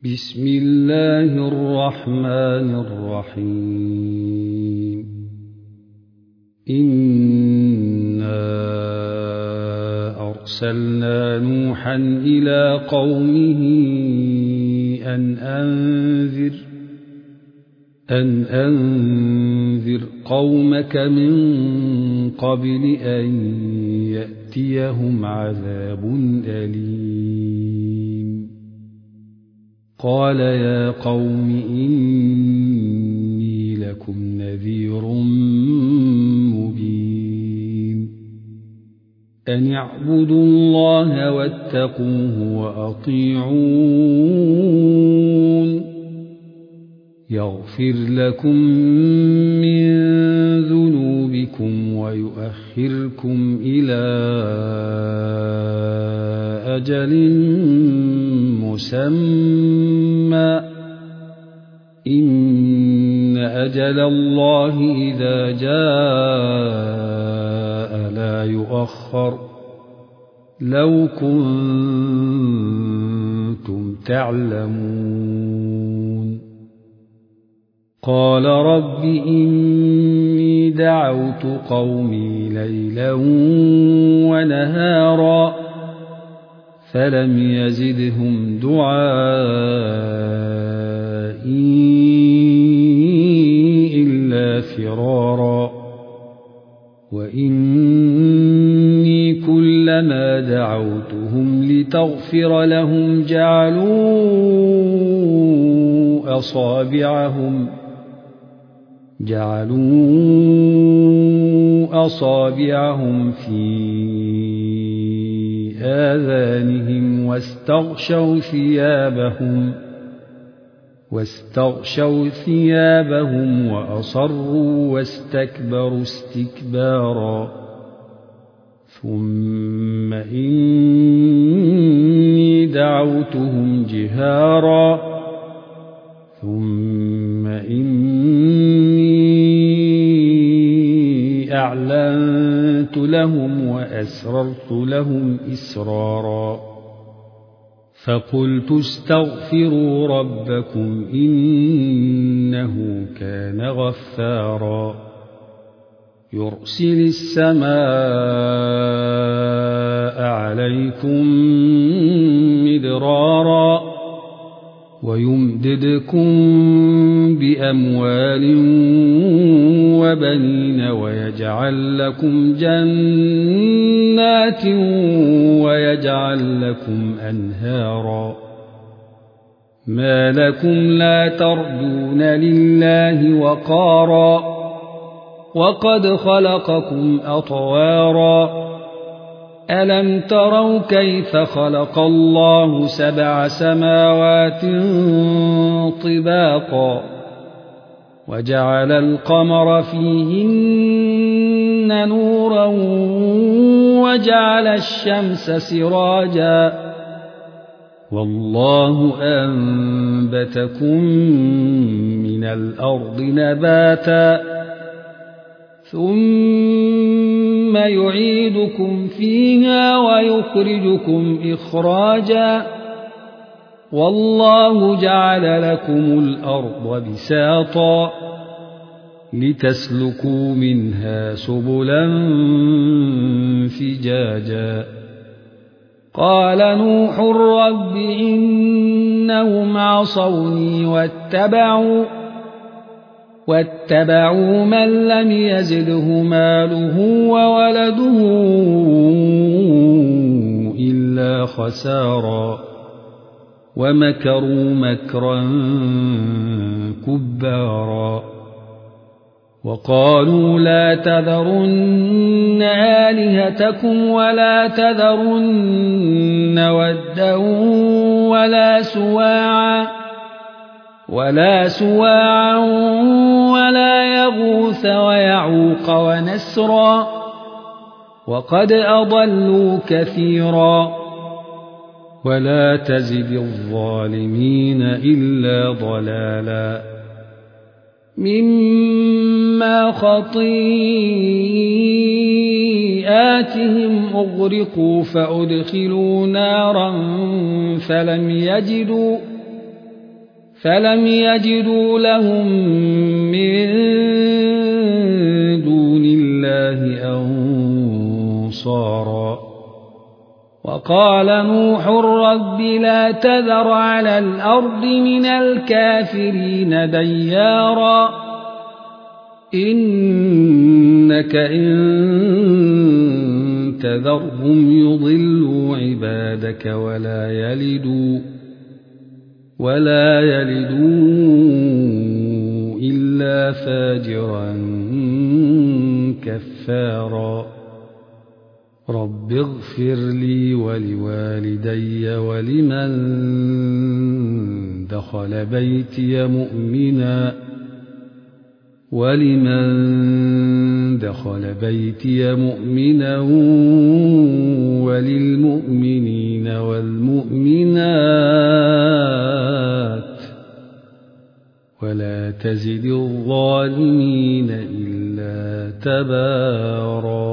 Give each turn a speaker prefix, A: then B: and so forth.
A: بسم الله الرحمن الرحيم. إنا أرسلنا نوحا إلى قومه أن أنذر قومك من قبل أن يأتيهم عذاب أليم. قال يا قوم إني لكم نذير مبين. أن اعبدوا الله واتقوه وأطيعون. يغفر لكم من ذنوبكم ويؤخركم إلى أجل مسمى. إن أجل الله إذا جاء لا يؤخر. لو كنتم تعلمون. قال رب إني دعوت قومي ليلا ونهارا فلم يزدهم دعائي إلا فرارا. وإني كلما دعوتهم لتغفر لهم جعلوا أصابعهم في آذانهم واستغشوا ثيابهم وأصروا واستكبروا استكبارا. ثم إني دعوتهم جهارا ثم إني أعلنت لهم وأسررت لهم إسرارا. فقلت استغفروا ربكم إنه كان غفارا. يرسل السماء عليكم مدرارا ويمددكم بأموال وبنين ويجعل لكم جنات ويجعل لكم أنهارا. ما لكم لا ترجون لله وقارا وقد خلقكم أطوارا. ألم تروا كيف خلق الله 7 سماوات طباقا وجعل القمر فيهن نورا وجعل الشمس سراجا والله أنبتكم من الأرض نباتا ثم يعيدكم فيها ويخرجكم إخراجا. والله جعل لكم الأرض بساطا لتسلكوا منها سبلا فجاجا. قال نوح رب إنهم عصوني واتبعوا من لم يزده ماله وولده إلا خسارا ومكروا مكرا كبارا. وقالوا لا تذرن آلهتكم ولا تذرن ودا ولا سواعا ولا يغوث ويعوق ونسرا وقد أضلوا كثيرا. ولا تزد الظالمين إلا ضلالا. مما خطيئاتهم أغرقوا فأدخلوا نارا فلم يجدوا لهم من دون الله أنصارا وقال نوح رب لا تذر على الأرض من الكافرين ديارا إنك إن تذرهم يضلوا عبادك ولا يلدوا إلا فاجرا كفارا رب اغفر لي ولوالدي ولمن دخل بيتي مؤمنا وللمؤمنين والمؤمنات ولا تزد الظالمين إلا تبارا.